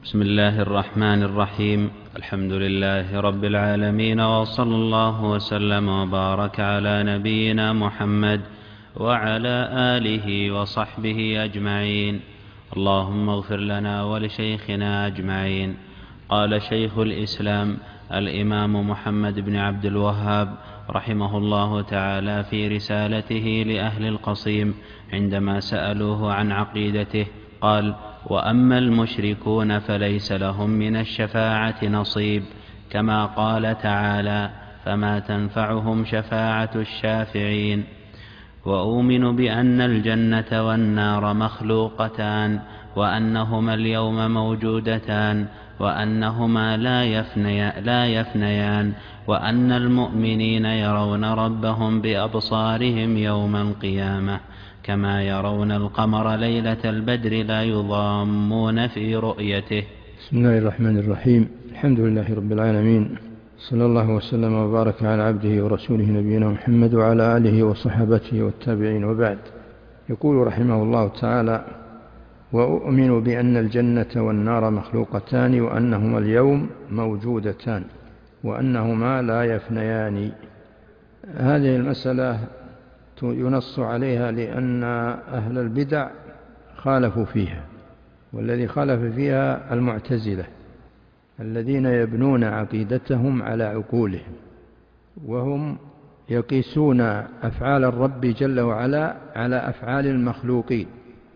بسم الله الرحمن الرحيم. الحمد لله رب العالمين، وصلى الله وسلم وبارك على نبينا محمد وعلى آله وصحبه أجمعين. اللهم اغفر لنا ولشيخنا أجمعين. قال شيخ الإسلام الإمام محمد بن عبد الوهاب رحمه الله تعالى في رسالته لأهل القصيم عندما سألوه عن عقيدته، قال: وأما المشركون فليس لهم من الشفاعة نصيب، كما قال تعالى: فما تنفعهم شفاعة الشافعين. وأؤمن بأن الجنة والنار مخلوقتان، وأنهما اليوم موجودتان، وأنهما لا يفنيان، وأن المؤمنين يرون ربهم بأبصارهم يوم القيامة كما يرون القمر ليلة البدر لا يضامون في رؤيته. بسم الله الرحمن الرحيم. الحمد لله رب العالمين، صلى الله وسلم وبارك على عبده ورسوله نبينا محمد وعلى آله وصحبته والتابعين، وبعد. يقول رحمه الله تعالى: وأؤمن بأن الجنة والنار مخلوقتان، وأنهما اليوم موجودتان، وأنهما لا يفنيان. هذه المسألة ينص عليها لأن أهل البدع خالفوا فيها، والذي خالف فيها المعتزلة الذين يبنون عقيدتهم على عقولهم، وهم يقيسون أفعال الرب جل وعلا على أفعال المخلوقين،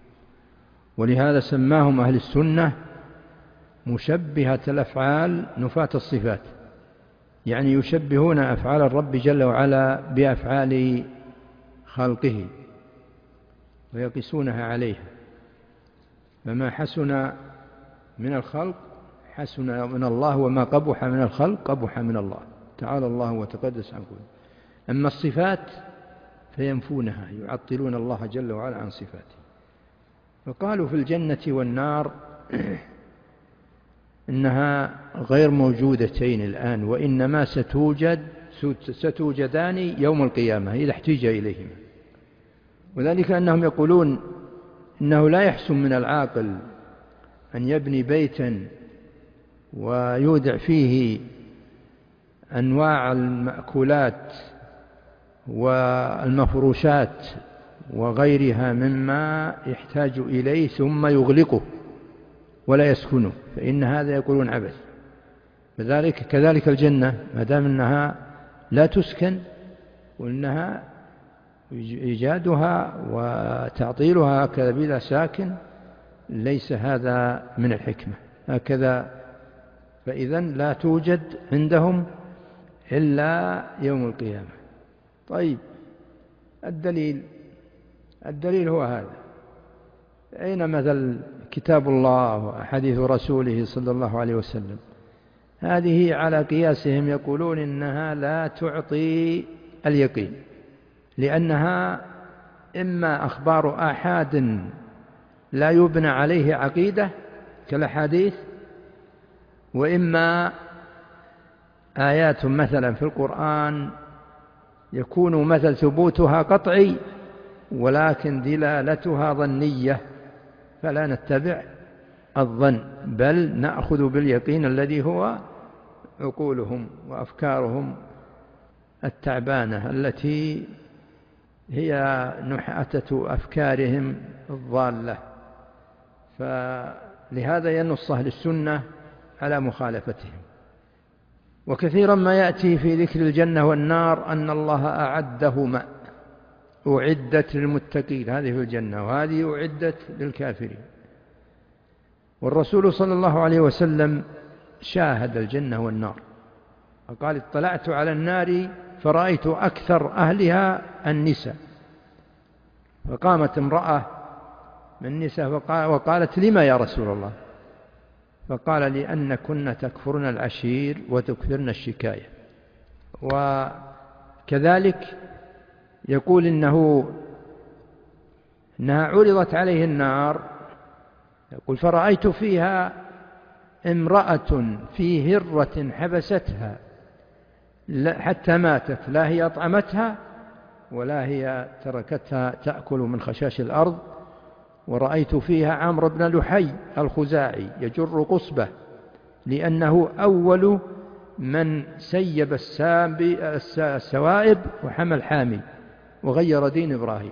ولهذا سماهم أهل السنة مشبهة الأفعال نفاة الصفات، يعني يشبهون أفعال الرب جل وعلا بأفعال خلقه ويقيسونها عليها، فما حسن من الخلق حسن من الله، وما قبح من الخلق قبح من الله، تعالى الله وتقدس عن كل. أما الصفات فينفونها، يعطلون الله جل وعلا عن صفاته. فقالوا في الجنة والنار إنها غير موجودتين الآن، وإنما ستوجدان يوم القيامة إذا احتج إليهما، وذلك أنهم يقولون إنه لا يحسن من العاقل أن يبني بيتا ويودع فيه أنواع المأكولات والمفروشات وغيرها مما يحتاج إليه ثم يغلقه ولا يسكنه، فإن هذا يقولون عبث. كذلك الجنة ما دام أنها لا تسكن، وأنها إيجادها وتعطيلها هكذا بلا ساكن ليس هذا من الحكمة هكذا، فإذن لا توجد عندهم إلا يوم القيامة. طيب، الدليل هو هذا. أين مثل كتاب الله وحديث رسوله صلى الله عليه وسلم؟ هذه على قياسهم يقولون إنها لا تعطي اليقين، لأنها إما أخبار آحاد لا يبنى عليه عقيدة كالأحاديث، وإما آيات مثلا في القرآن يكون مثل ثبوتها قطعي ولكن دلالتها ظنية، فلا نتبع الظن بل نأخذ باليقين الذي هو عقولهم وأفكارهم التعبانة التي هي نحاتة أفكارهم الضالة. فلهذا ينص أهل السنة على مخالفتهم. وكثيرا ما يأتي في ذكر الجنة والنار أن الله أعدهما، أعدت للمتقين، هذه في الجنة وهذه أعدت للكافرين. والرسول صلى الله عليه وسلم شاهد الجنة والنار، فقال: اطلعت على النار فرأيت أكثر أهلها النساء. فقامت امرأة من النساء وقالت: لما يا رسول الله؟ فقال: لأن كن تكفرن العشير وتكثرن الشكاية. وكذلك يقول إنها عرضت عليه النار، يقول: فرأيت فيها امرأة في هرة حبستها حتى ماتت، لا هي أطعمتها ولا هي تركتها تأكل من خشاش الأرض ورأيت فيها عمرو بن لحي الخزاعي يجر قصبه، لأنه أول من سيب السوائب وحمى الحامي وغير دين إبراهيم،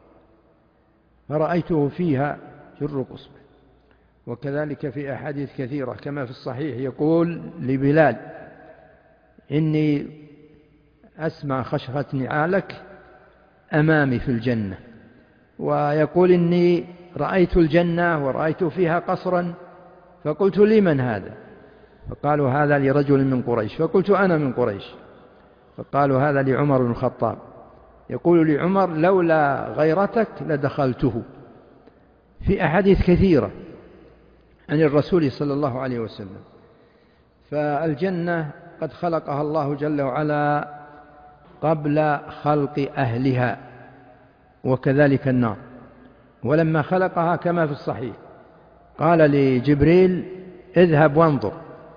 فرأيته فيها جر قصبه. وكذلك في أحاديث كثيرة كما في الصحيح يقول لبلال: إني أسمع خشخة نعالك أمامي في الجنة. ويقول: إني رأيت الجنة ورأيت فيها قصرا، فقلت: لمن هذا؟ فقالوا: هذا لرجل من قريش. فقلت: أنا من قريش. فقالوا: هذا لعمر بن الخطاب. يقول لعمر: لولا غيرتك لدخلته. في أحاديث كثيرة عن الرسول صلى الله عليه وسلم. فالجنة قد خلقها الله جل وعلا قبل خلق أهلها، وكذلك النار. ولما خلقها كما في الصحيح قال لجبريل: اذهب وانظر،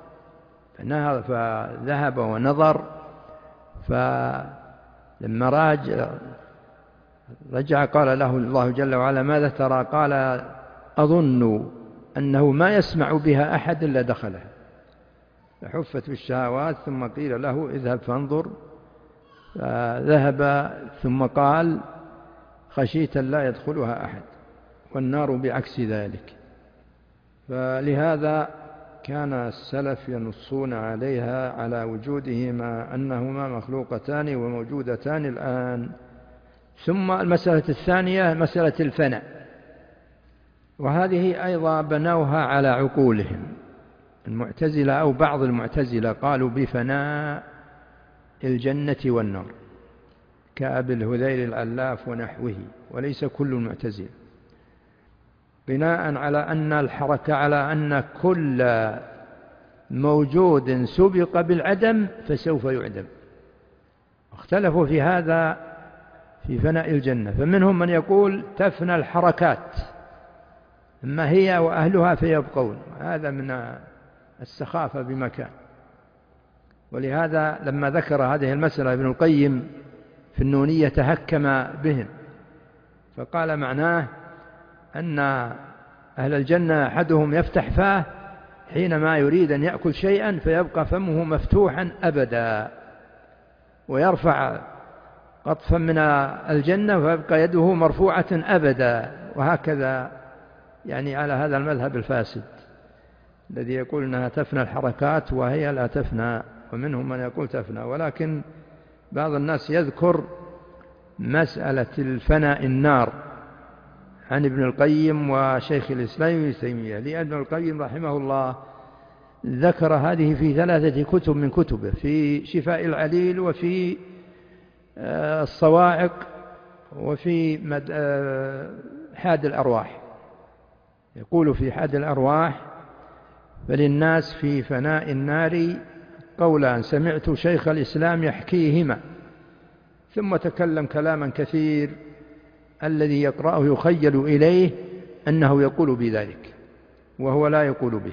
فذهب ونظر، فلما رجع قال له الله جل وعلا: ماذا ترى؟ قال: أظن أنه ما يسمع بها أحد إلا دخلها. فحفت بالشهوات، ثم قيل له: اذهب فانظر. فذهب، ثم قال: خشيت لا يدخلها أحد. والنار بعكس ذلك. فلهذا كان السلف ينصون عليها على وجودهما أنهما مخلوقتان وموجودتان الآن. ثم المسألة الثانية مسألة الفناء، وهذه أيضا بنوها على عقولهم. المعتزلة أو بعض المعتزلة قالوا بفناء الجنة والنار كأبي الهذيل العلاف ونحوه، وليس كل المعتزلة، بناء على أن الحركة على أن كل موجود سبق بالعدم فسوف يعدم. اختلفوا في هذا في فناء الجنة، فمنهم من يقول تفنى الحركات أما هي وأهلها فيبقون، هذا من السخافة بمكان. ولهذا لما ذكر هذه المسألة ابن القيم في النونية تهكم بهم، فقال معناه أن أهل الجنة أحدهم يفتح فاه حينما يريد أن يأكل شيئا فيبقى فمه مفتوحا أبدا، ويرفع قطفا من الجنة فيبقى يده مرفوعة أبدا، وهكذا يعني على هذا المذهب الفاسد الذي يقول أنها تفنى الحركات وهي لا تفنى، ومنهم من يقول تفنى. ولكن بعض الناس يذكر مسألة الفناء النار عن ابن القيم وشيخ الإسلام ابن تيمية، لأن ابن القيم رحمه الله ذكر هذه في 3 كتب من كتبه، في شفاء العليل، وفي الصواعق، وفي حاد الأرواح. يقول في حاد الأرواح: فللناس في فناء النار قولان سمعت شيخ الإسلام يحكيهما. ثم تكلم كلاما كثير الذي يقرأه يخيل إليه أنه يقول بذلك وهو لا يقول به.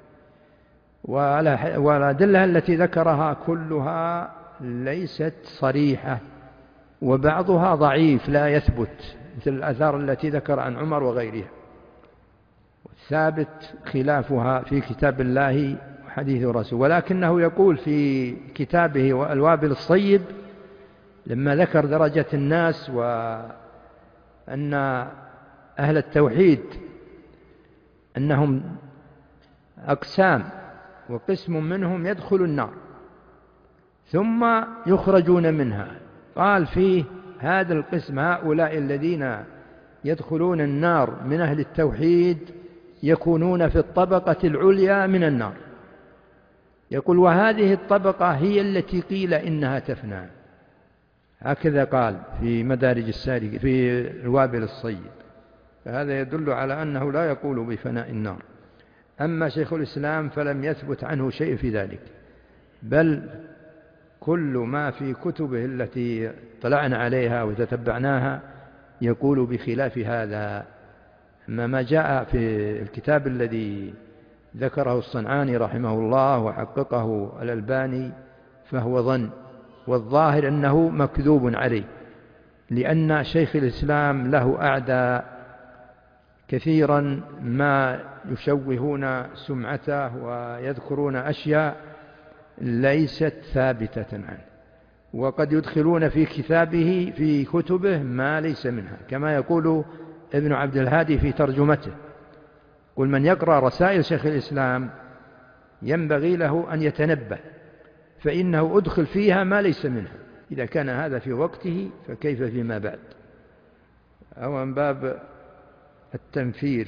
والأدلة التي ذكرها كلها ليست صريحة، وبعضها ضعيف لا يثبت، مثل الآثار التي ذكر عن عمر وغيرها. والثابت خلافها في كتاب الله وحديث رسول. ولكنه يقول في كتابه الوابل الصيب لما ذكر درجة الناس وأن أهل التوحيد أنهم أقسام، وقسم منهم يدخل النار ثم يخرجون منها، قال فيه هذا القسم هؤلاء الذين يدخلون النار من أهل التوحيد يكونون في الطبقة العليا من النار. يقول: وهذه الطبقة هي التي قيل إنها تفنى. هكذا قال في مدارج السالك في الوابل الصيب. فهذا يدل على أنه لا يقول بفناء النار. أما شيخ الإسلام فلم يثبت عنه شيء في ذلك، بل كل ما في كتبه التي طلعنا عليها وتتبعناها يقول بخلاف هذا. أما ما جاء في الكتاب الذي ذكره الصنعاني رحمه الله وحققه الألباني فهو ظن، والظاهر أنه مكذوب عليه، لأن شيخ الإسلام له أعداء كثيرا ما يشوهون سمعته ويذكرون أشياء ليست ثابتة عنه، وقد يدخلون في كتبه ما ليس منها، كما يقول ابن عبد الهادي في ترجمته: قل من يقرأ رسائل شيخ الإسلام ينبغي له أن يتنبه، فإنه أدخل فيها ما ليس منها. إذا كان هذا في وقته فكيف فيما بعد؟ أو من باب التنفير،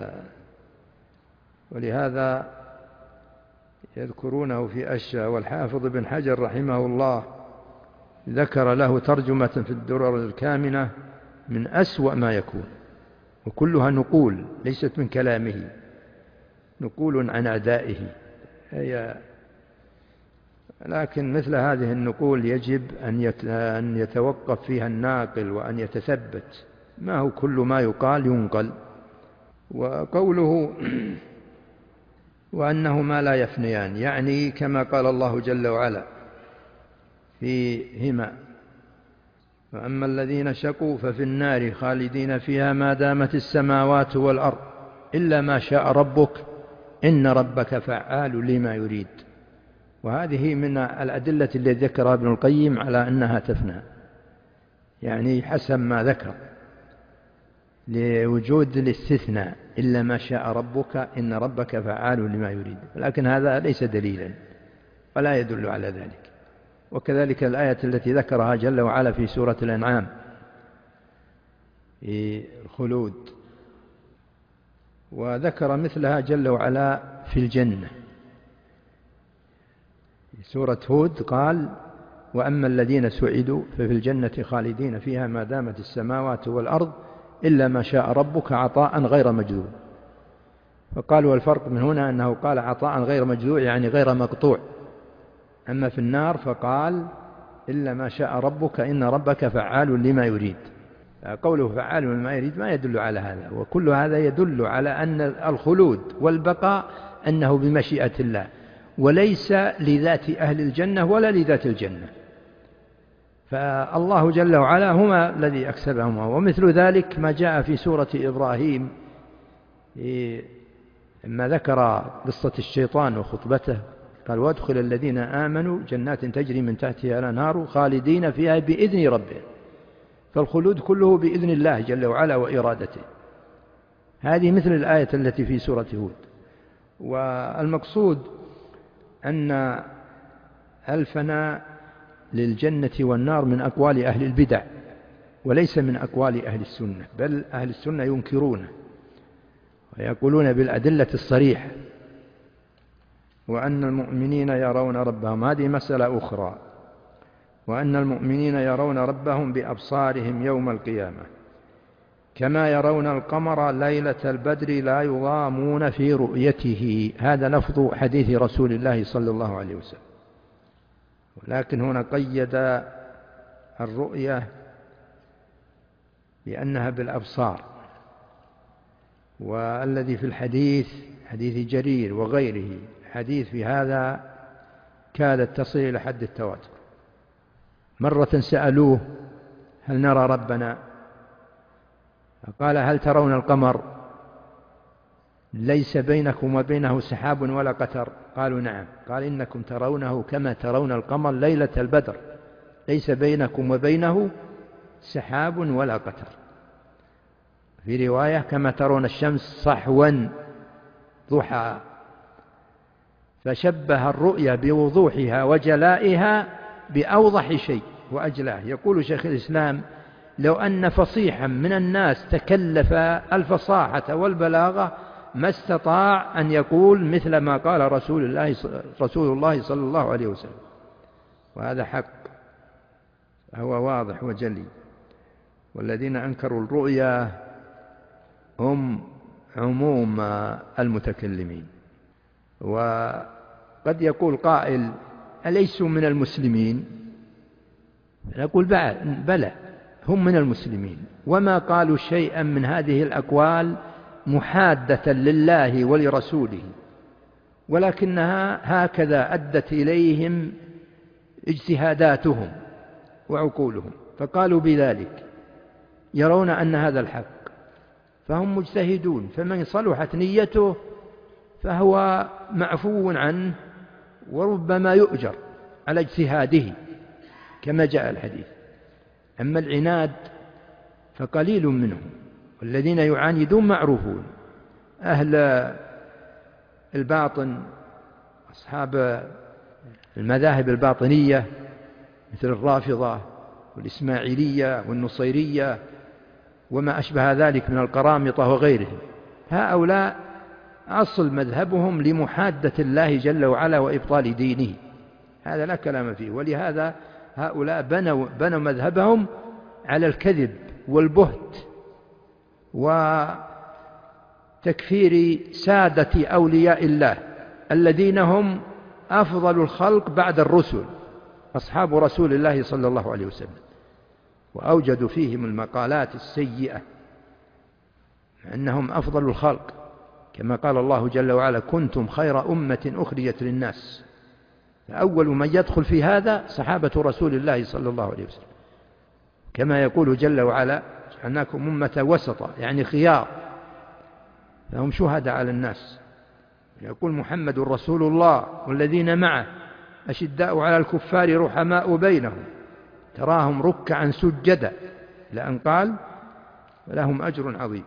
ولهذا يذكرونه في أشياء. والحافظ بن حجر رحمه الله ذكر له ترجمة في الدرر الكامنة من أسوأ ما يكون، وكلها نقول ليست من كلامه، نقول عن أعدائه. لكن مثل هذه النقول يجب أن يتوقف فيها الناقل وأن يتثبت، ما هو كل ما يقال ينقل. وقوله وأنهما لا يفنيان، يعني كما قال الله جل وعلا فيهما: وأما الذين شقوا ففي النار خالدين فيها ما دامت السماوات والأرض إلا ما شاء ربك إن ربك فعال لما يريد. وهذه من الأدلة التي ذكرها ابن القيم على أنها تفنى، يعني حسب ما ذكر لوجود الاستثناء: إلا ما شاء ربك إن ربك فعال لما يريد. لكن هذا ليس دليلا ولا يدل على ذلك. وكذلك الآية التي ذكرها جل وعلا في سورة الأنعام في الخلود، وذكر مثلها جل وعلا في الجنة. في سورة هود قال: وأما الذين سعدوا ففي الجنة خالدين فيها ما دامت السماوات والأرض إلا ما شاء ربك عطاء غير مجذوذ. فقالوا والفرق من هنا أنه قال عطاء غير مجذوذ يعني غير مقطوع، أما في النار فقال إلا ما شاء ربك إن ربك فعال لما يريد. قوله فعال لما يريد ما يدل على هذا، وكل هذا يدل على أن الخلود والبقاء أنه بمشيئة الله، وليس لذات أهل الجنة ولا لذات الجنة، فالله جل وعلا هما الذي أكسبهما. ومثل ذلك ما جاء في سورة إبراهيم لما ذكر قصة الشيطان وخطبته، قال: وادخل الذين آمنوا جنات تجري من تحتها الأنهار خالدين فيها بإذن ربهم. فالخلود كله بإذن الله جل وعلا وإرادته. هذه مثل الآية التي في سورة هود. والمقصود أن الفناء للجنة والنار من أقوال أهل البدع وليس من أقوال أهل السنة، بل أهل السنة ينكرونه ويقولون بالأدلة الصريحة: وأن المؤمنين يرون ربهم، هذه مسألة أخرى، وأن المؤمنين يرون ربهم بأبصارهم يوم القيامة كما يرون القمر ليلة البدر لا يضامون في رؤيته. هذا لفظ حديث رسول الله صلى الله عليه وسلم. ولكن هنا قيد الرؤية بأنها بالأبصار، والذي في الحديث حديث جرير وغيره حديث في هذا كادت تصل إلى حد التواتر. مرة سألوه: هل نرى ربنا؟ قال: هل ترون القمر ليس بينكم وبينه سحاب ولا قتر؟ قالوا: نعم. قال: إنكم ترونه كما ترون القمر ليلة البدر ليس بينكم وبينه سحاب ولا قتر. في رواية: كما ترون الشمس صحوا ضحى. فشبه الرؤيا بوضوحها وجلائها بأوضح شيء وأجلاه. يقول شيخ الإسلام: لو أن فصيحا من الناس تكلف الفصاحة والبلاغة ما استطاع أن يقول مثل ما قال رسول الله صلى الله عليه وسلم، وهذا حق هو واضح وجلي. والذين أنكروا الرؤيا هم عموم المتكلمين. وقد يقول قائل: أليسوا من المسلمين؟ نقول: بلى، هم من المسلمين، وما قالوا شيئا من هذه الأقوال محادة لله ولرسوله، ولكنها هكذا أدت إليهم اجتهاداتهم وعقولهم، فقالوا بذلك يرون أن هذا الحق. فهم مجتهدون، فمن صلحت نيته فهو معفو عنه وربما يؤجر على اجتهاده كما جاء الحديث. أما العناد فقليل منهم، والذين يعاندون معروفون. أهل الباطن أصحاب المذاهب الباطنية مثل الرافضة والإسماعيلية والنصيرية وما أشبه ذلك من القرامطة وغيرهم، هؤلاء أصل مذهبهم لمحادة الله جل وعلا وإبطال دينه، هذا لا كلام فيه. ولهذا هؤلاء بنوا مذهبهم على الكذب والبهت وتكفير سادة أولياء الله الذين هم أفضل الخلق بعد الرسل، أصحاب رسول الله صلى الله عليه وسلم، وأوجدوا فيهم المقالات السيئة أنهم أفضل الخلق، كما قال الله جل وعلا: كنتم خير أمة أخرجت للناس. فأول من يدخل في هذا صحابة رسول الله صلى الله عليه وسلم، كما يقول جل وعلا: جعلناكم أمة وسطا، يعني خيار، فهم شهداء على الناس. يقول محمد رسول الله والذين معه أشداء على الكفار رحماء بينهم تراهم ركعا سجدا، لأن قال: لهم أجر عظيم.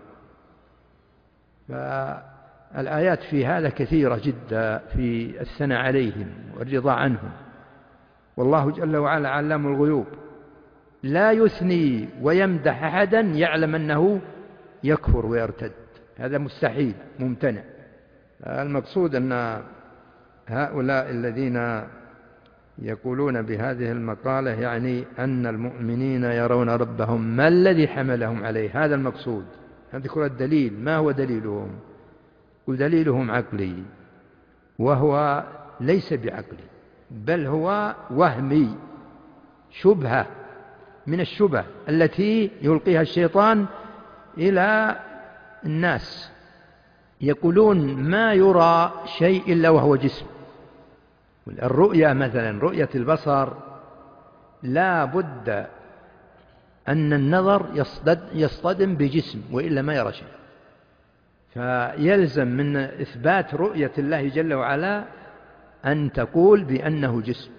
فالآيات في هذا كثيرة جدا في الثناء عليهم والرضا عنهم، والله جل وعلا علام الغيوب، لا يثني ويمدح أحدا يعلم أنه يكفر ويرتد، هذا مستحيل ممتنع. المقصود أن هؤلاء الذين يقولون بهذه المقالة يعني أن المؤمنين يرون ربهم، ما الذي حملهم عليه؟ هذا المقصود. نذكر الدليل، ما هو دليلهم؟ ودليلهم عقلي، وهو ليس بعقلي، بل هو وهمي، شبهة من الشبه التي يلقيها الشيطان إلى الناس. يقولون ما يرى شيء إلا وهو جسم. الرؤية مثلا، رؤية البصر لا بد أن النظر يصطدم بجسم وإلا ما يرى شيء، فيلزم من إثبات رؤية الله جل وعلا أن تقول بأنه جسم،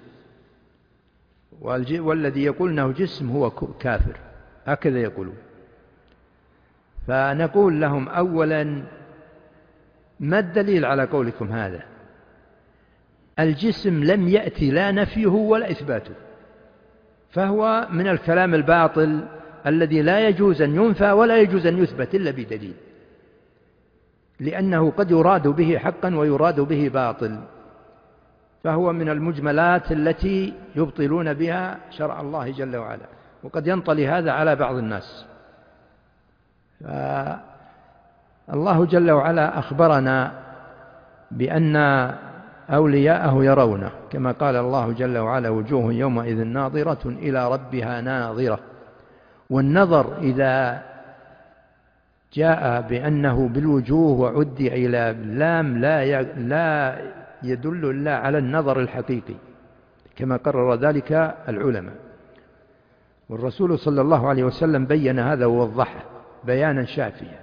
والذي يقول أنه جسم هو كافر، هكذا يقولون. فنقول لهم أولا: ما الدليل على قولكم هذا؟ الجسم لم يأتي لا نفيه ولا إثباته، فهو من الكلام الباطل الذي لا يجوز أن ينفى ولا يجوز أن يثبت إلا بدليل، لأنه قد يراد به حقا ويراد به باطل، فهو من المجملات التي يبطلون بها شرع الله جل وعلا، وقد ينطلي هذا على بعض الناس. الله جل وعلا أخبرنا بأن أولياءه يرونه، كما قال الله جل وعلا: وجوه يومئذ ناظرة إلى ربها ناظرة. والنظر إذا جاء بأنه بالوجوه وعدي إلى لام لا يدل إلا على النظر الحقيقي، كما قرر ذلك العلماء، والرسول صلى الله عليه وسلم بين هذا ووضحه بيانا شافيا.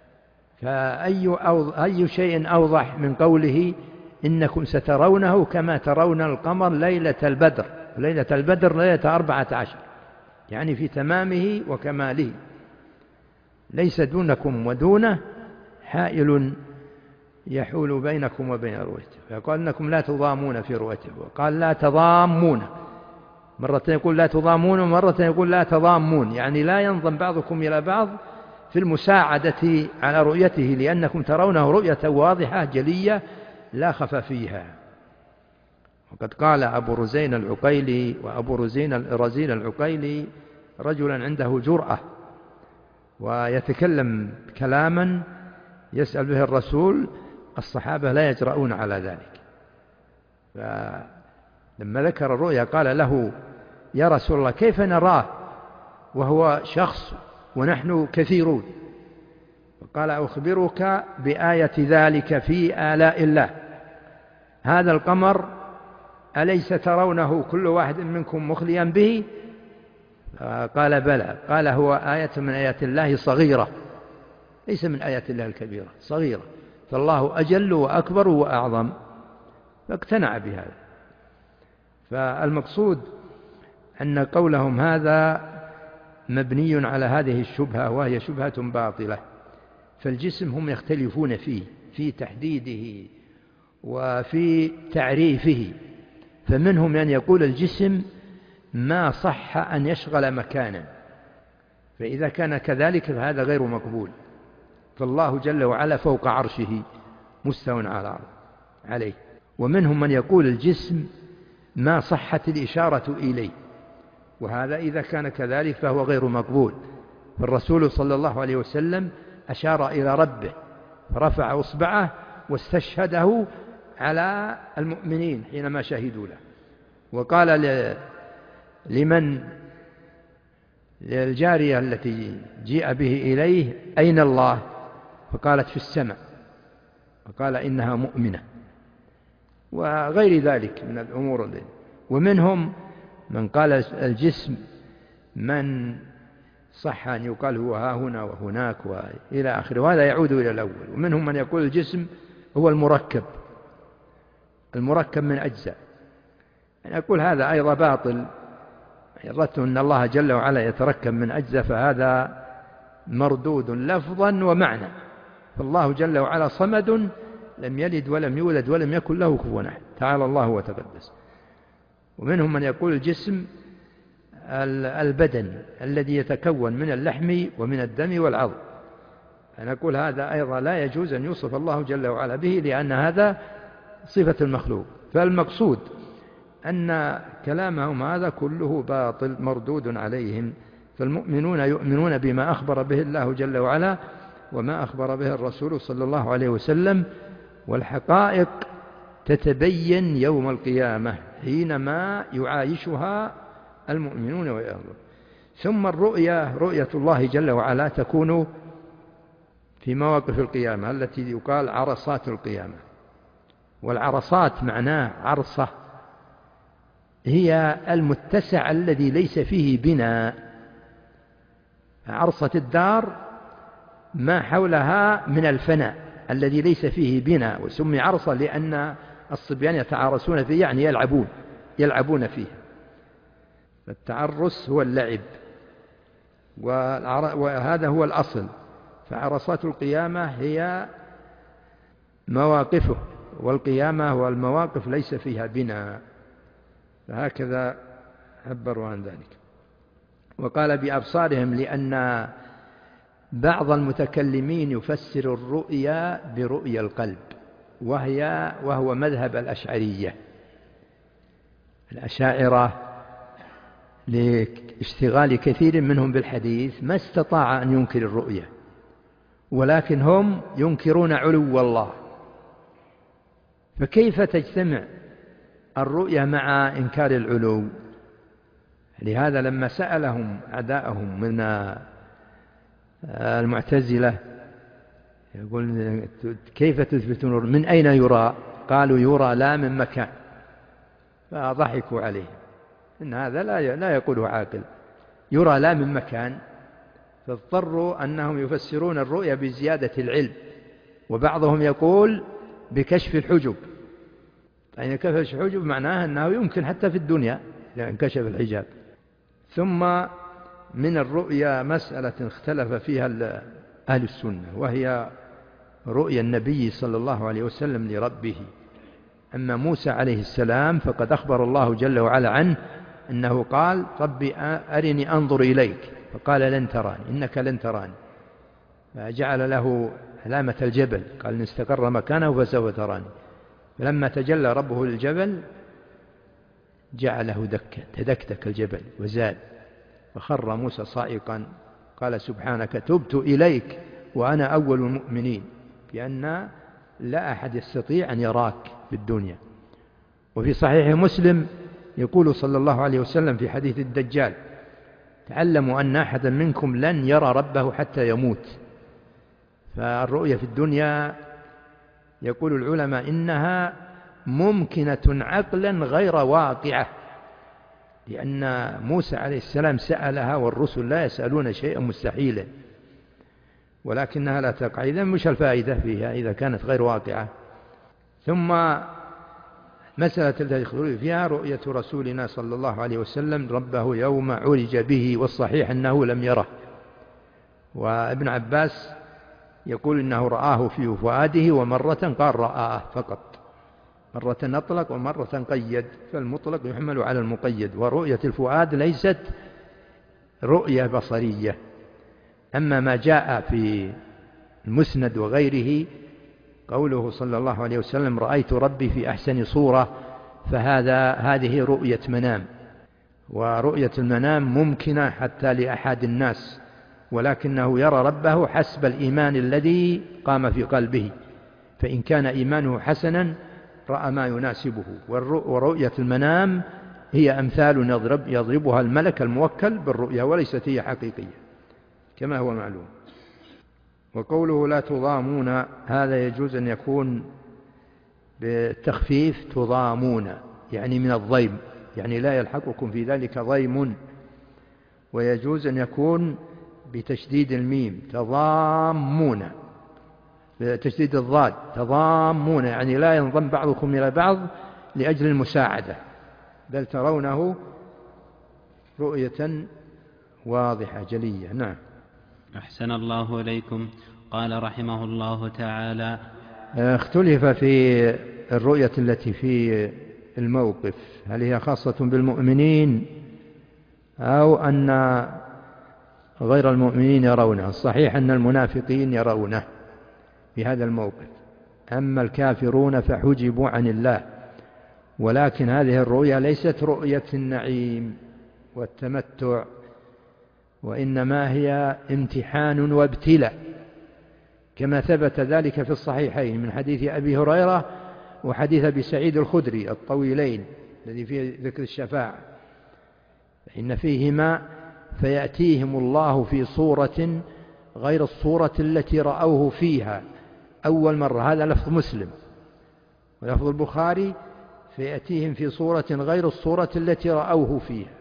فأي شيء أوضح من قوله: إنكم سترونه كما ترون القمر ليلة البدر، ليلة البدر ليلة 14، يعني في تمامه وكماله، ليس دونكم ودونه حائل يحول بينكم وبين رؤيته. فقال إنكم لا تضامون في رؤيته، وقال لا تضامون، مرة يقول لا تضامون ومرة يقول لا تضامون، يعني لا ينضم بعضكم إلى بعض في المساعدة على رؤيته، لأنكم ترونه رؤية واضحة جلية لا خفى فيها. وقد قال أبو رزين العقيلي وأبو رزين العقيلي رجلا عنده جرأة ويتكلم كلاما يسأل به الرسول، الصحابة لا يجرؤون على ذلك. فلما ذكر الرؤيا قال له: يا رسول الله كيف نراه وهو شخص ونحن كثيرون؟ وقال: أخبرك بآية ذلك في آلاء الله، هذا القمر أليس ترونه كل واحد منكم مخليا به؟ قال: بلى. قال: هو آية من آيات الله صغيرة ليس من آيات الله الكبيرة، صغيرة، فالله أجل وأكبر وأعظم، فاقتنع بهذا. فالمقصود أن قولهم هذا مبني على هذه الشبهة، وهي شبهة باطلة. فالجسم هم يختلفون فيه، في تحديده وفي تعريفه. فمنهم من يقول الجسم ما صح أن يشغل مكانا، فإذا كان كذلك فهذا غير مقبول. فالله جل وعلا فوق عرشه مستوى عليه. ومنهم من يقول الجسم ما صحت الإشارة إليه، وهذا إذا كان كذلك فهو غير مقبول. فالرسول صلى الله عليه وسلم أشار إلى ربه، رفع أصبعه واستشهده على المؤمنين حينما شهدوا له، وقال للجارية التي جيء به إليه أين الله؟ فقالت في السماء، فقال إنها مؤمنة، وغير ذلك من الأمور. ومنهم من قال الجسم من صح أن يقال هو ها هنا وهناك وإلى آخره، وهذا يعود إلى الأول. ومنهم من يقول الجسم هو المركب من أجزاء، يعني أقول هذا أيضا باطل. يظن أن الله جل وعلا يتركب من أجزاء، فهذا مردود لفظا ومعنى. فالله جل وعلا صمد لم يلد ولم يولد ولم يكن له كفوا أحد، تعالى الله وتقدس. ومنهم من يقول الجسم البدن الذي يتكون من اللحم ومن الدم والعظم. أنا أقول هذا أيضا لا يجوز أن يوصف الله جل وعلا به، لأن هذا صفة المخلوق. فالمقصود أن كلامهم هذا كله باطل مردود عليهم. فالمؤمنون يؤمنون بما أخبر به الله جل وعلا وما أخبر به الرسول صلى الله عليه وسلم، والحقائق تتبين يوم القيامة حينما يعايشها المؤمنون ويأمرون. ثم رؤية الله جل وعلا تكون في مواقف القيامة التي يقال عرصات القيامة. والعرصات معناه عرصة، هي المتسع الذي ليس فيه بناء. عرصة الدار ما حولها من الفناء الذي ليس فيه بناء، وسمي عرصة لأن الصبيان يتعارسون فيه، يعني يلعبون فيه. فالتعرس هو اللعب، وهذا هو الأصل. فعرصات القيامة هي مواقفه، والقيامة والمواقف ليس فيها بناء، فهكذا عبروا عن ذلك. وقال بأبصارهم، لأن بعض المتكلمين يفسر الرؤيا برؤيا القلب، وهو مذهب الأشعرية. الأشاعرة لاشتغال كثير منهم بالحديث ما استطاع أن ينكر الرؤيا، ولكن هم ينكرون علو الله. فكيف تجتمع الرؤيا مع إنكار العلو؟ لهذا لما سألهم أعداءهم من المعتزلة يقول كيف تثبتون من أين يرى؟ قالوا يرى لا من مكان، فضحكوا عليه، إن هذا لا يقوله عاقل، يرى لا من مكان. فاضطروا أنهم يفسرون الرؤيا بزيادة العلم، وبعضهم يقول بكشف الحجب. يعني كشف الحجب معناه أنه يمكن حتى في الدنيا إذا انكشف الحجاب. ثم من الرؤيا مسألة اختلف فيها أهل السنة، وهي رؤيا النبي صلى الله عليه وسلم لربه. أما موسى عليه السلام فقد أخبر الله جل وعلا عنه أنه قال ربي أرني أنظر إليك، فقال لن تراني، إنك لن تراني، فجعل له علامة الجبل، قال إن استقر مكانه فسوف تراني. فلما تجلى ربه للجبل جعله دكا، تدكتك الجبل وزال، فخر موسى صائقا، قال سبحانك تبت إليك وأنا أول المؤمنين، بأن لا أحد يستطيع أن يراك في الدنيا. وفي صحيح مسلم يقول صلى الله عليه وسلم في حديث الدجال تعلموا أن أحدا منكم لن يرى ربه حتى يموت. فالرؤية في الدنيا يقول العلماء إنها ممكنة عقلا غير واقعة، لأن موسى عليه السلام سألها، والرسل لا يسألون شيئا مستحيلا. ولكنها لا تقع. إذن مش الفائدة فيها إذا كانت غير واقعة؟ ثم مسألة التي يدخل فيها رؤية رسولنا صلى الله عليه وسلم ربه يوم عرج به، والصحيح أنه لم يره. وابن عباس يقول إنه رآه في فؤاده، ومرة قال رآه فقط، مرة أطلق ومرة قيد، فالمطلق يحمل على المقيد. ورؤية الفؤاد ليست رؤية بصرية. أما ما جاء في المسند وغيره قوله صلى الله عليه وسلم رأيت ربي في أحسن صورة، هذه رؤية منام، ورؤية المنام ممكنة حتى لأحد الناس، ولكنه يرى ربه حسب الإيمان الذي قام في قلبه، فإن كان إيمانه حسنا رأى ما يناسبه. ورؤية المنام هي أمثال يضربها الملك الموكل بالرؤيا، وليست هي حقيقية كما هو معلوم. وقوله لا تضامون، هذا يجوز أن يكون بالتخفيف تضامون، يعني من الضيم، يعني لا يلحقكم في ذلك ضيم. ويجوز أن يكون بتشديد الميم تضامون، بتشديد الضاد تضامون، يعني لا ينضم بعضكم إلى بعض لأجل المساعدة، بل ترونه رؤية واضحة جلية. نعم. أحسن الله إليكم. قال رحمه الله تعالى: اختلف في الرؤية التي في الموقف، هل هي خاصة بالمؤمنين أو أن غير المؤمنين يرونه؟ الصحيح أن المنافقين يرونه في هذا الموقف، أما الكافرون فحجبوا عن الله. ولكن هذه الرؤيا ليست رؤية النعيم والتمتع، وإنما هي امتحان وابتلاء، كما ثبت ذلك في الصحيحين من حديث أبي هريرة وحديث أبي سعيد الخدري الطويلين الذي فيه ذكر الشفاعة، إن فيهما فيأتيهم الله في صورة غير الصورة التي رأوه فيها أول مرة، هذا لفظ مسلم. ولفظ البخاري فيأتيهم في صورة غير الصورة التي رأوه فيها،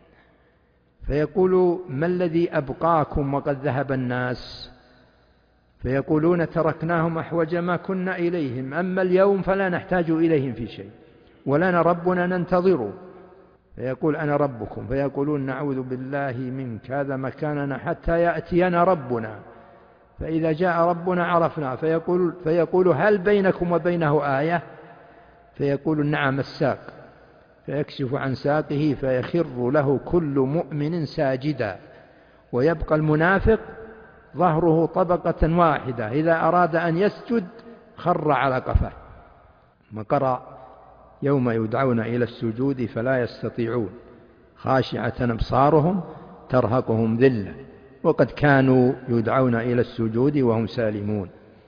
فيقول ما الذي أبقاكم وقد ذهب الناس؟ فيقولون تركناهم أحوج ما كنا إليهم، أما اليوم فلا نحتاج إليهم في شيء، ولنا ربنا ننتظره. فيقول أنا ربكم، فيقولون نعوذ بالله منك، هذا مكاننا حتى يأتينا ربنا، فإذا جاء ربنا عرفنا. فيقول هل بينكم وبينه آية؟ فيقول نعم الساق، فيكشف عن ساقه فيخر له كل مؤمن ساجدا، ويبقى المنافق ظهره طبقة واحدة، إذا أراد أن يسجد خر على قفاه. مقرأ يوم يدعون إلى السجود فلا يستطيعون، خاشعة أبصارهم ترهقهم ذلة، وقد كانوا يدعون إلى السجود وهم سالمون.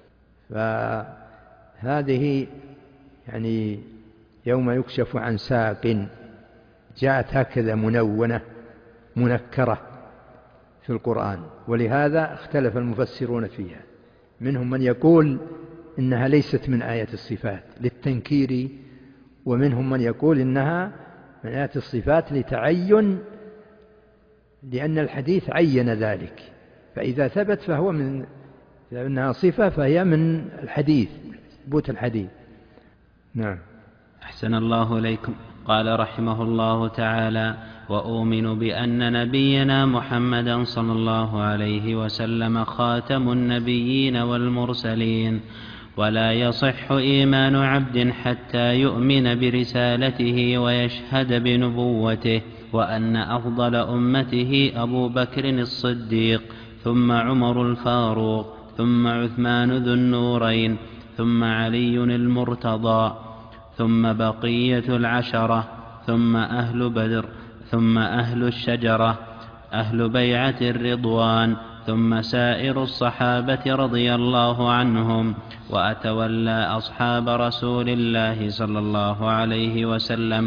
فهذه يعني يوم يكشف عن ساق، جاءت هكذا منونة منكرة في القرآن، ولهذا اختلف المفسرون فيها، منهم من يقول إنها ليست من آيات الصفات للتنكير، ومنهم من يقول إنها من آيات الصفات لتعين، لأن الحديث عين ذلك، فإذا ثبت فهو من أنها صفة فهي من الحديث، ثبوت الحديث. نعم. أحسن الله إليكم. قال رحمه الله تعالى: وأؤمن بأن نبينا محمدا صلى الله عليه وسلم خاتم النبيين والمرسلين، ولا يصح إيمان عبد حتى يؤمن برسالته ويشهد بنبوته، وأن أفضل أمته أبو بكر الصديق، ثم عمر الفاروق، ثم عثمان ذو النورين، ثم علي المرتضى، ثم بقية العشرة، ثم أهل بدر، ثم أهل الشجرة أهل بيعة الرضوان، ثم سائر الصحابة رضي الله عنهم. وأتولى أصحاب رسول الله صلى الله عليه وسلم،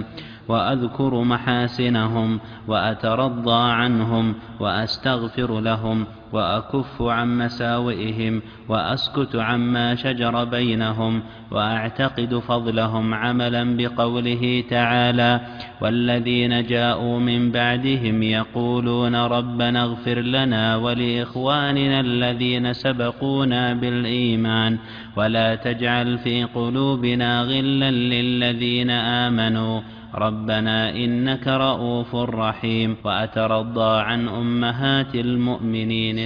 وأذكر محاسنهم، وأترضى عنهم، وأستغفر لهم، وأكف عن مساوئهم وأسكت عما شجر بينهم، وأعتقد فضلهم عملا بقوله تعالى: والذين جاءوا من بعدهم يقولون ربنا اغفر لنا ولإخواننا الذين سبقونا بالإيمان ولا تجعل في قلوبنا غلا للذين آمنوا ربنا إنك رءوف رحيم. وأترضى عن أمهات المؤمنين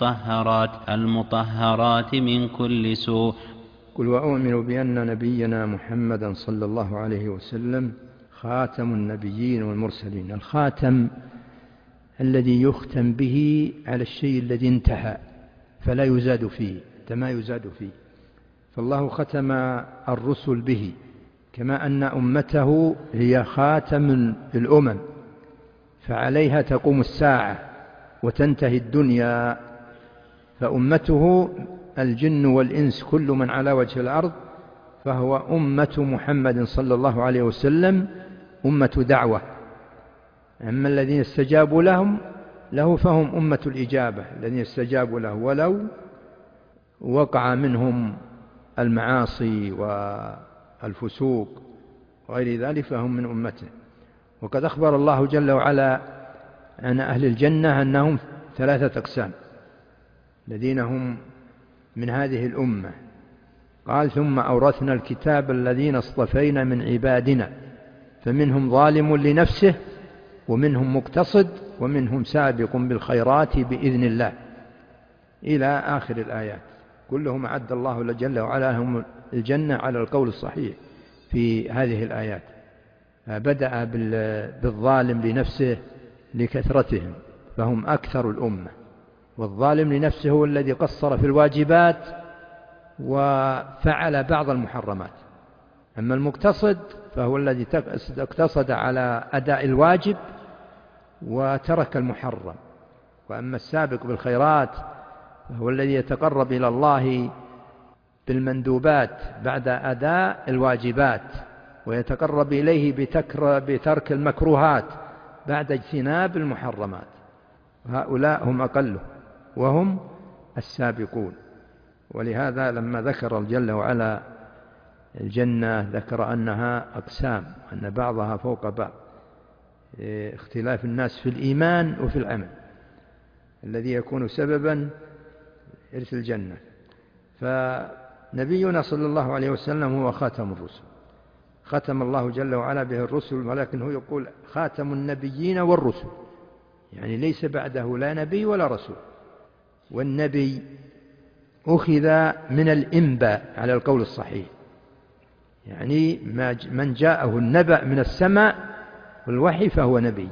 المطهرات من كل سوء. قل وأؤمن بأن نبينا محمدا صلى الله عليه وسلم خاتم النبيين والمرسلين، الخاتم الذي يختم به على الشيء الذي انتهى فلا يزاد فيه، ما يزاد فيه، فالله ختم الرسل به، كما أن أمته هي خاتم الأمم فعليها تقوم الساعة وتنتهي الدنيا، فأمته الجن والإنس كل من على وجه الأرض فهو أمة محمد صلى الله عليه وسلم أمة دعوة. أما الذين استجابوا له فهم أمة الإجابة، الذين استجابوا له ولو وقع منهم المعاصي والفسوق وغير ذلك فهم من أمته. وقد أخبر الله جل وعلا عن أهل الجنة أنهم 3 أقسام الذين هم من هذه الأمة، قال: ثم أورثنا الكتاب الذين اصطفينا من عبادنا فمنهم ظالم لنفسه ومنهم مقتصد ومنهم سابق بالخيرات بإذن الله، إلى آخر الآيات. كلهم أعد الله جل وعلا لهم الجنة على القول الصحيح في هذه الآيات. بدأ بالظالم لنفسه لكثرتهم فهم أكثر الأمة، والظالم لنفسه هو الذي قصر في الواجبات وفعل بعض المحرمات. أما المقتصد فهو الذي اقتصد على أداء الواجب وترك المحرم. وأما السابق بالخيرات فهو الذي يتقرب إلى الله بالمندوبات بعد أداء الواجبات، ويتقرب إليه بترك المكروهات بعد اجتناب المحرمات. هؤلاء هم أقله وهم السابقون. ولهذا لما ذكر جل وعلا الجنة ذكر أنها أقسام، أن بعضها فوق بعض، اختلاف الناس في الإيمان وفي العمل الذي يكون سببا إرث الجنة. فنبينا صلى الله عليه وسلم هو خاتم الرسل، ختم الله جل وعلا به الرسل، ولكن هو يقول خاتم النبيين والرسل، يعني ليس بعده لا نبي ولا رسول. والنبي أخذ من الإنباء على القول الصحيح، يعني من جاءه النبأ من السماء والوحي فهو نبي.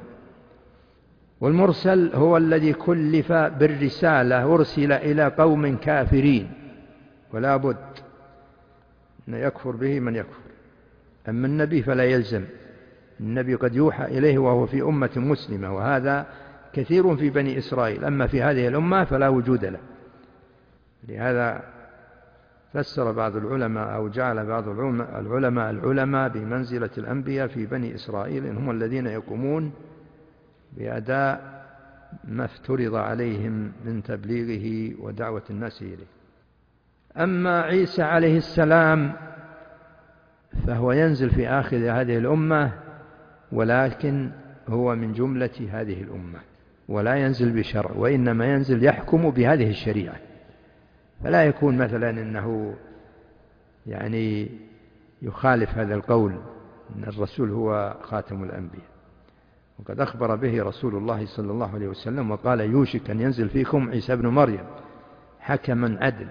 والمرسل هو الذي كلف بالرسالة، أرسل إلى قوم كافرين ولا بد أن يكفر به من يكفر. أما النبي فلا يلزم، النبي قد يوحى إليه وهو في أمة مسلمة، وهذا كثير في بني إسرائيل، أما في هذه الأمة فلا وجود له. لهذا فسر بعض العلماء أو جعل بعض العلماء بمنزلة الأنبياء في بني إسرائيل، إن هم الذين يقومون بأداء ما افترض عليهم من تبليغه ودعوة الناس إليه. أما عيسى عليه السلام فهو ينزل في آخر هذه الأمة، ولكن هو من جملة هذه الأمة ولا ينزل بشرع، وإنما ينزل يحكم بهذه الشريعة، فلا يكون مثلا إنه يعني يخالف هذا القول أن الرسول هو خاتم الأنبياء. وقد أخبر به رسول الله صلى الله عليه وسلم وقال: يوشك أن ينزل فيكم عيسى بن مريم حكما عدل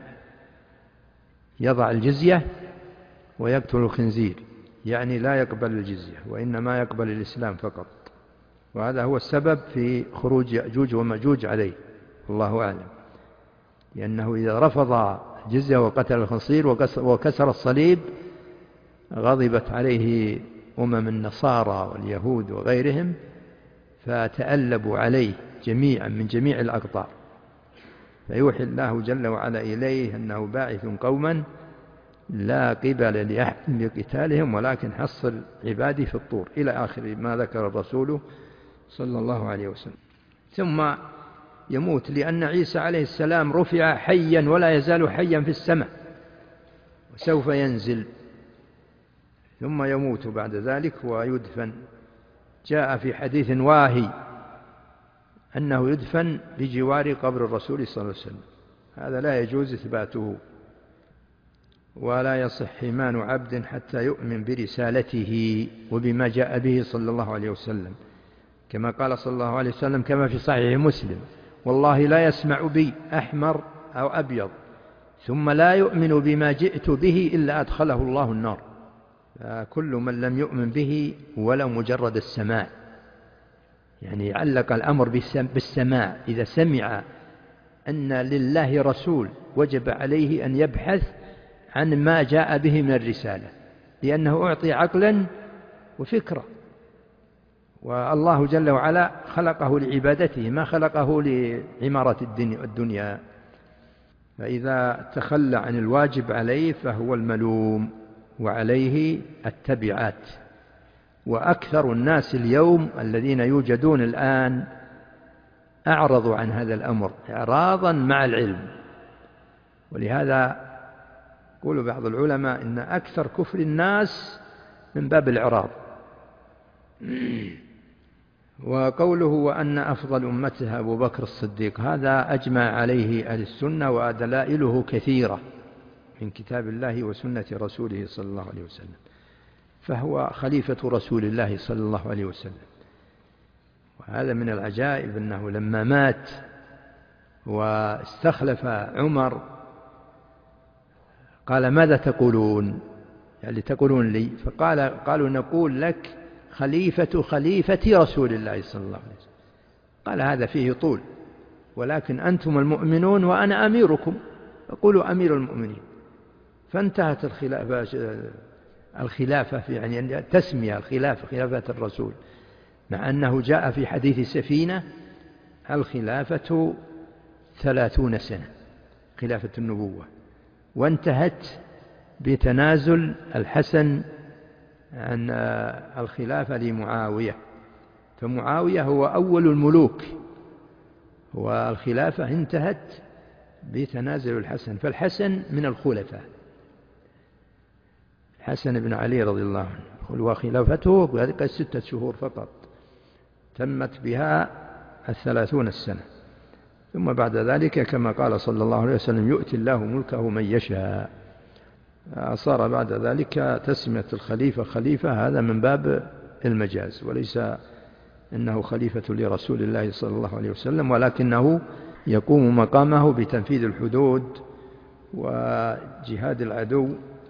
يضع الجزية ويقتل الخنزير، يعني لا يقبل الجزية وإنما يقبل الإسلام فقط. وهذا هو السبب في خروج يأجوج ومأجوج عليه، الله أعلم، لأنه إذا رفض الجزية وقتل الخنزير وكسر الصليب غضبت عليه أمم النصارى واليهود وغيرهم، فتألبوا عليه جميعا من جميع الأقطار، فيوحي الله جل وعلا إليه أنه باعث قوما لا قبل لأحد بقتالهم ولكن حصل عبادي في الطور، إلى آخر ما ذكر الرسول صلى الله عليه وسلم. ثم يموت، لأن عيسى عليه السلام رفع حيا ولا يزال حيا في السماء، وسوف ينزل ثم يموت بعد ذلك ويدفن. جاء في حديث واهي أنه يدفن بجوار قبر الرسول صلى الله عليه وسلم، هذا لا يجوز إثباته، ولا يصح إيمان عبد حتى يؤمن برسالته وبما جاء به صلى الله عليه وسلم، كما قال صلى الله عليه وسلم كما في صحيح مسلم: والله لا يسمع بي أحمر أو أبيض ثم لا يؤمن بما جئت به إلا أدخله الله النار. كل من لم يؤمن به ولو مجرد السماع، يعني علق الأمر بالسماع، إذا سمع أن لله رسول وجب عليه أن يبحث عن ما جاء به من الرسالة، لأنه أعطي عقلا وفكرة، والله جل وعلا خلقه لعبادته ما خلقه لعمارة الدنيا. فإذا تخلى عن الواجب عليه فهو الملوم وعليه التبعات. وأكثر الناس اليوم الذين يوجدون الآن أعرضوا عن هذا الأمر إعراضا مع العلم، ولهذا يقول بعض العلماء إن أكثر كفر الناس من باب الإعراض. وقوله وأن أفضل أمتها أبو بكر الصديق، هذا أجمع عليه أهل السنة ودلائله كثيرة من كتاب الله وسنة رسوله صلى الله عليه وسلم، فهو خليفة رسول الله صلى الله عليه وسلم. وهذا من العجائب أنه لما مات واستخلف عمر قال: ماذا تقولون؟ يعني تقولون لي؟ قالوا: نقول لك خليفة رسول الله صلى الله عليه وسلم. قال: هذا فيه طول، ولكن أنتم المؤمنون وأنا أميركم، فقولوا أمير المؤمنين. فانتهت الخلافة في يعني تسمية الخلافة خلافة الرسول، مع أنه جاء في حديث سفينة الخلافة 30 سنة خلافة النبوة، وانتهت بتنازل الحسن عن الخلافة لمعاوية، فمعاوية هو أول الملوك، والخلافة انتهت بتنازل الحسن. فالحسن من الخلفاء، حسن بن علي رضي الله عنه، وخلافته بذلك 6 شهور فقط، تمت بها 30 سنة. ثم بعد ذلك كما قال صلى الله عليه وسلم: يؤتي الله ملكه من يشاء. صار بعد ذلك تسمية الخليفة خليفة هذا من باب المجاز، وليس إنه خليفة لرسول الله صلى الله عليه وسلم، ولكنه يقوم مقامه بتنفيذ الحدود وجهاد العدو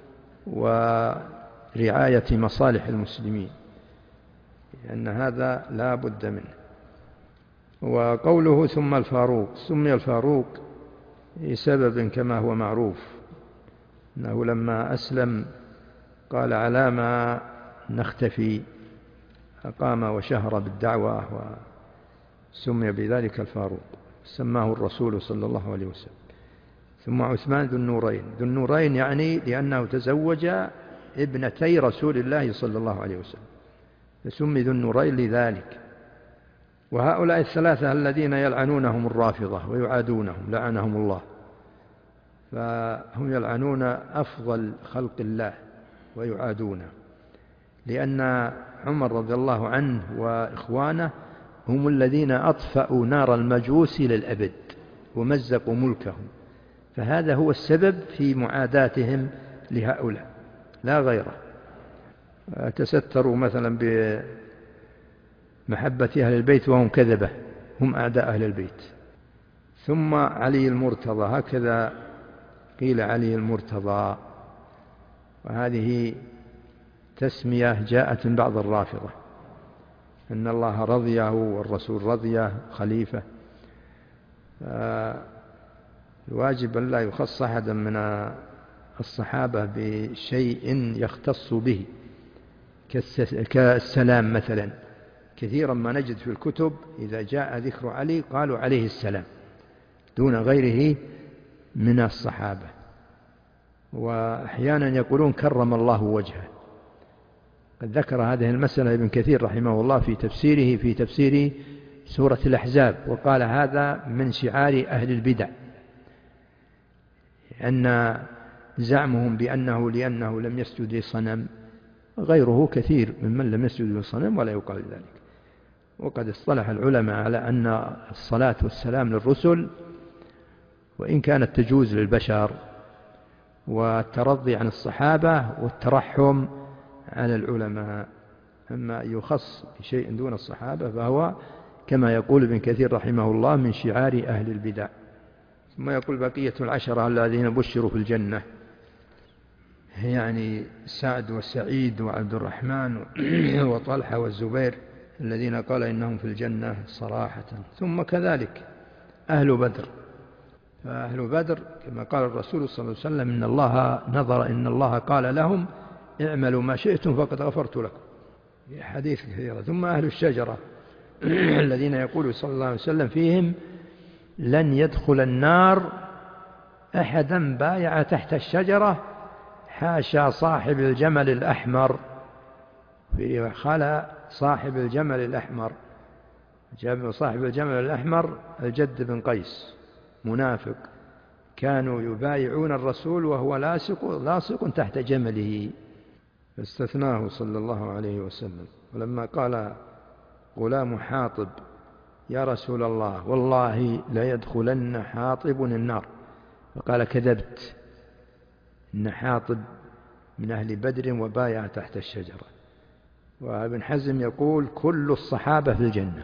ورعاية مصالح المسلمين، لأن هذا لا بد منه. وقوله ثم الفاروق، سمي الفاروق لسبب كما هو معروف، أنه لما أسلم قال: على ما نختفي، أقام وشهر بالدعوة وسمي بذلك الفاروق، سماه الرسول صلى الله عليه وسلم. ثم عثمان ذو النورين، ذو النورين يعني لأنه تزوج ابنتي رسول الله صلى الله عليه وسلم، فسمي ذو النورين لذلك. وهؤلاء الثلاثة الذين يلعنونهم الرافضة ويعادونهم لعنهم الله، فهم يلعنون أفضل خلق الله ويعادونه، لأن عمر رضي الله عنه وإخوانه هم الذين أطفأوا نار المجوس للأبد ومزقوا ملكهم، فهذا هو السبب في معاداتهم لهؤلاء لا غيره. تستروا مثلا بمحبة أهل البيت وهم كذبة، هم أعداء أهل البيت. ثم علي المرتضى، هكذا قيل علي المرتضى، وهذه تسمية جاءت من بعض الرافضة، إن الله رضيه والرسول رضيه خليفة. الواجب أن لا يخص أحدا من الصحابة بشيء يختص به، كالسلام مثلا، كثيرا ما نجد في الكتب إذا جاء ذكر علي قالوا عليه السلام دون غيره من الصحابة، وأحيانا يقولون كرم الله وجهه. قد ذكر هذه المسألة ابن كثير رحمه الله في تفسيره في تفسير سورة الأحزاب، وقال هذا من شعار أهل البدع، أن زعمهم لأنه لم يسجد لصنم، غيره كثير ممن لم يسجد لصنم ولا يقال ذلك. وقد اصطلح العلماء على أن الصلاة والسلام للرسل وإن كانت تجوز للبشر، والترضي عن الصحابة والترحم على العلماء، أما يخص بشيء دون الصحابة فهو كما يقول ابن كثير رحمه الله من شعار أهل البدع. ثم يقول بقية العشرة الذين بشروا في الجنة، يعني سعد وسعيد وعبد الرحمن وطلحة والزبير الذين قال إنهم في الجنة صراحة. ثم كذلك أهل بدر، فأهل بدر كما قال الرسول صلى الله عليه وسلم إن الله قال لهم اعملوا ما شئتم فقد غفرت لكم، حديث كثيرة. ثم أهل الشجرة الذين يقول صلى الله عليه وسلم فيهم لن يدخل النار أحدا بايع تحت الشجرة حاشا صاحب الجمل الأحمر، في خلا صاحب الجمل الأحمر، صاحب الجمل الأحمر الجد بن قيس منافق، كانوا يبايعون الرسول وهو لاصق تحت جمله، فاستثناه صلى الله عليه وسلم. ولما قال غلام حاطب يا رسول الله والله لا يدخلن حاطب النار، فقال كذبت، إن حاطب من أهل بدر وبايع تحت الشجرة. وابن حزم يقول كل الصحابة في الجنة.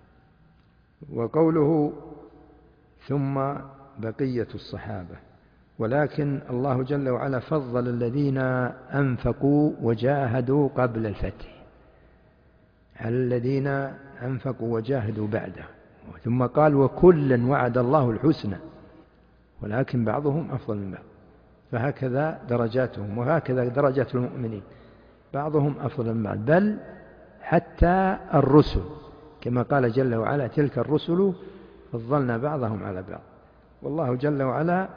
وقوله ثم بقية الصحابة، ولكن الله جل وعلا فضل الذين أنفقوا وجاهدوا قبل الفتح على الذين أنفقوا وجاهدوا بعده، ثم قال وكلا وعد الله الحسنى، ولكن بعضهم أفضل من بعض، فهكذا درجاتهم وهكذا درجات المؤمنين، بعضهم أفضل من بعض، بل حتى الرسل كما قال جل وعلا تلك الرسل فضلنا بعضهم على بعض. والله جل وعلا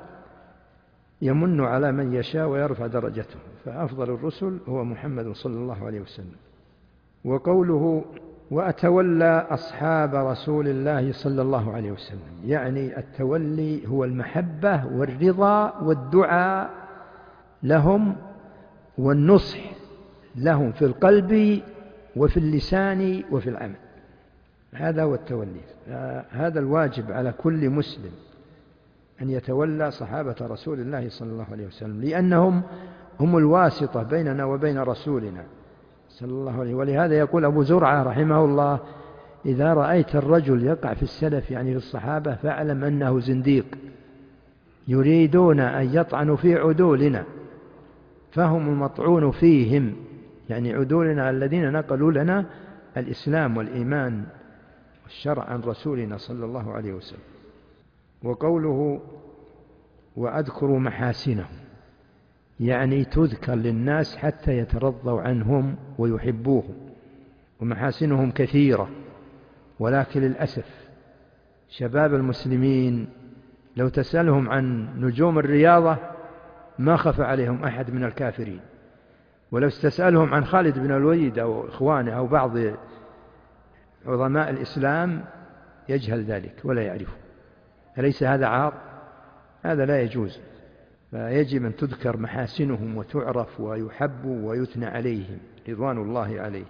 يمن على من يشاء ويرفع درجته، فأفضل الرسل هو محمد صلى الله عليه وسلم. وقوله وأتولى أصحاب رسول الله صلى الله عليه وسلم، يعني التولي هو المحبة والرضا والدعاء لهم والنصح لهم في القلب وفي اللسان وفي العمل، هذا هو التولي. هذا الواجب على كل مسلم أن يتولى صحابة رسول الله صلى الله عليه وسلم، لأنهم هم الواسطة بيننا وبين رسولنا صلى الله عليه وسلم. ولهذا يقول أبو زرعة رحمه الله إذا رأيت الرجل يقع في السلف يعني في الصحابة فاعلم أنه زنديق، يريدون أن يطعنوا في عدولنا فهم المطعون فيهم، يعني عدولنا الذين نقلوا لنا الإسلام والإيمان والشرع عن رسولنا صلى الله عليه وسلم. وقوله وأذكر محاسنهم، يعني تذكر للناس حتى يترضوا عنهم ويحبوهم، ومحاسنهم كثيرة، ولكن للأسف شباب المسلمين لو تسألهم عن نجوم الرياضة ما خفى عليهم أحد من الكافرين، ولو تسألهم عن خالد بن الوليد أو إخوانه أو بعض عظماء الإسلام يجهل ذلك ولا يعرفه. أليس هذا عار؟ هذا لا يجوز، فيجب أن تذكر محاسنهم وتعرف ويحبوا ويثنى عليهم رضوان الله عليه.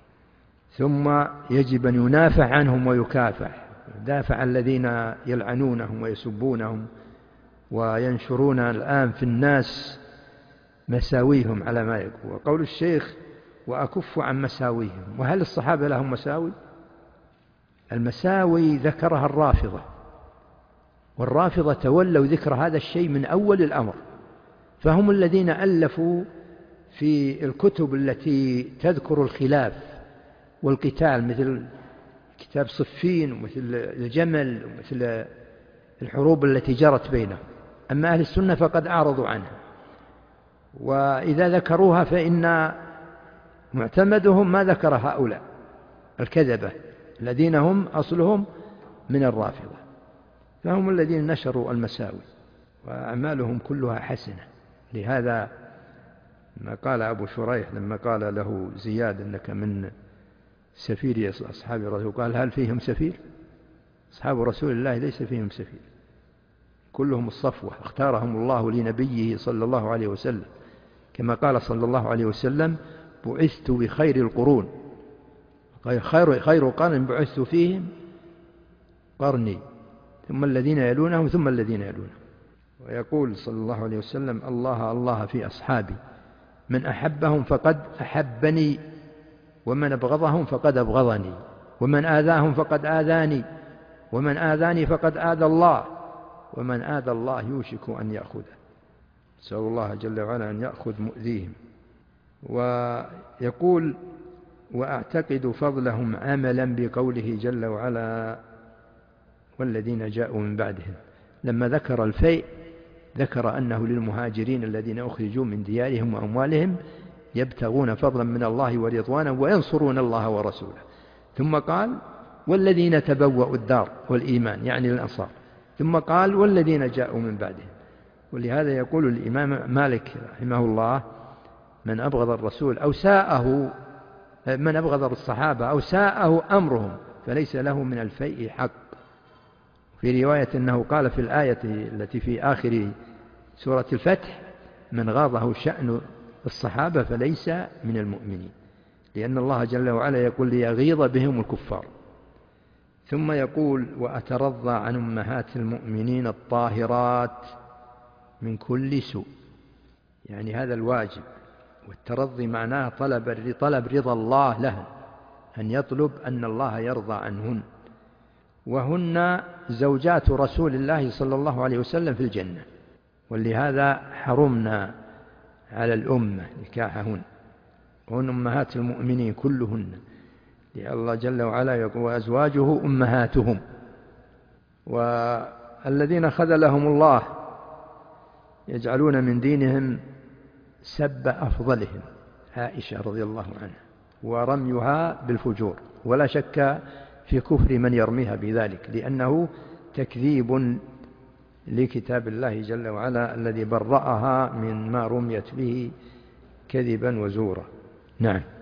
ثم يجب أن ينافع عنهم ويكافح، دافع عن الذين يلعنونهم ويسبونهم وينشرون الآن في الناس مساويهم على ما يقول. وقول الشيخ وأكف عن مساويهم، وهل الصحابة لهم مساوي؟ المساوي ذكرها الرافضة، والرافضة تولوا ذكر هذا الشيء من أول الأمر، فهم الذين ألفوا في الكتب التي تذكر الخلاف والقتال، مثل كتاب صفين ومثل الجمل ومثل الحروب التي جرت بينهم. أما أهل السنة فقد أعرضوا عنها، وإذا ذكروها فإن معتمدهم ما ذكر هؤلاء الكذبة الذين هم أصلهم من الرافضة، فهم الذين نشروا المساوي وأعمالهم كلها حسنة. لهذا ما قال أبو شريح لما قال له زياد أنك من سفير أصحاب الرسول، قال هل فيهم سفير؟ أصحاب رسول الله ليس فيهم سفير، كلهم الصفوة، اختارهم الله لنبيه صلى الله عليه وسلم، كما قال صلى الله عليه وسلم بعثت بخير القرون، خير قرن بعثت فيهم قرني، ثم الذين يلونهم ثم الذين يلونهم. ويقول صلى الله عليه وسلم الله الله في أصحابي، من أحبهم فقد أحبني، ومن أبغضهم فقد أبغضني، ومن آذاهم فقد آذاني، ومن آذاني فقد آذى الله، ومن آذى الله يوشك أن يأخذه. نسأل الله جل وعلا أن يأخذ مؤذيهم. ويقول وأعتقد فضلهم عملا بقوله جل وعلا والذين جاءوا من بعدهم، لما ذكر الفيء ذكر أنه للمهاجرين الذين أخرجوا من ديارهم وأموالهم يبتغون فضلا من الله ورضوانا وينصرون الله ورسوله، ثم قال والذين تبوأوا الدار والإيمان يعني الأنصار، ثم قال والذين جاءوا من بعدهم. ولهذا يقول الإمام مالك رحمه الله من أبغض الرسول أو ساءه، من أبغض الصحابة أو ساءه أمرهم فليس له من الفيء حق. في رواية أنه قال في الآية التي في آخر سورة الفتح من غاضه شأن الصحابة فليس من المؤمنين، لأن الله جل وعلا يقول ليغيظ بهم الكفار. ثم يقول وأترضى عن أمهات المؤمنين الطاهرات من كل سوء، يعني هذا الواجب، والترضي معناه طلب رضا الله لهن، أن يطلب أن الله يرضى عنهن، وهن زوجات رسول الله صلى الله عليه وسلم في الجنة، ولهذا حرمنا على الأمة نكاحهن، وهن أمهات المؤمنين كلهن، لأن الله جل وعلا يقول وأزواجه أمهاتهم. والذين خذلهم الله يجعلون من دينهم سب أفضلهم عائشة رضي الله عنها ورميها بالفجور، ولا شك في كفر من يرميها بذلك، لأنه تكذيب لكتاب الله جل وعلا الذي برأها من ما رميت به كذبا وزورا. نعم.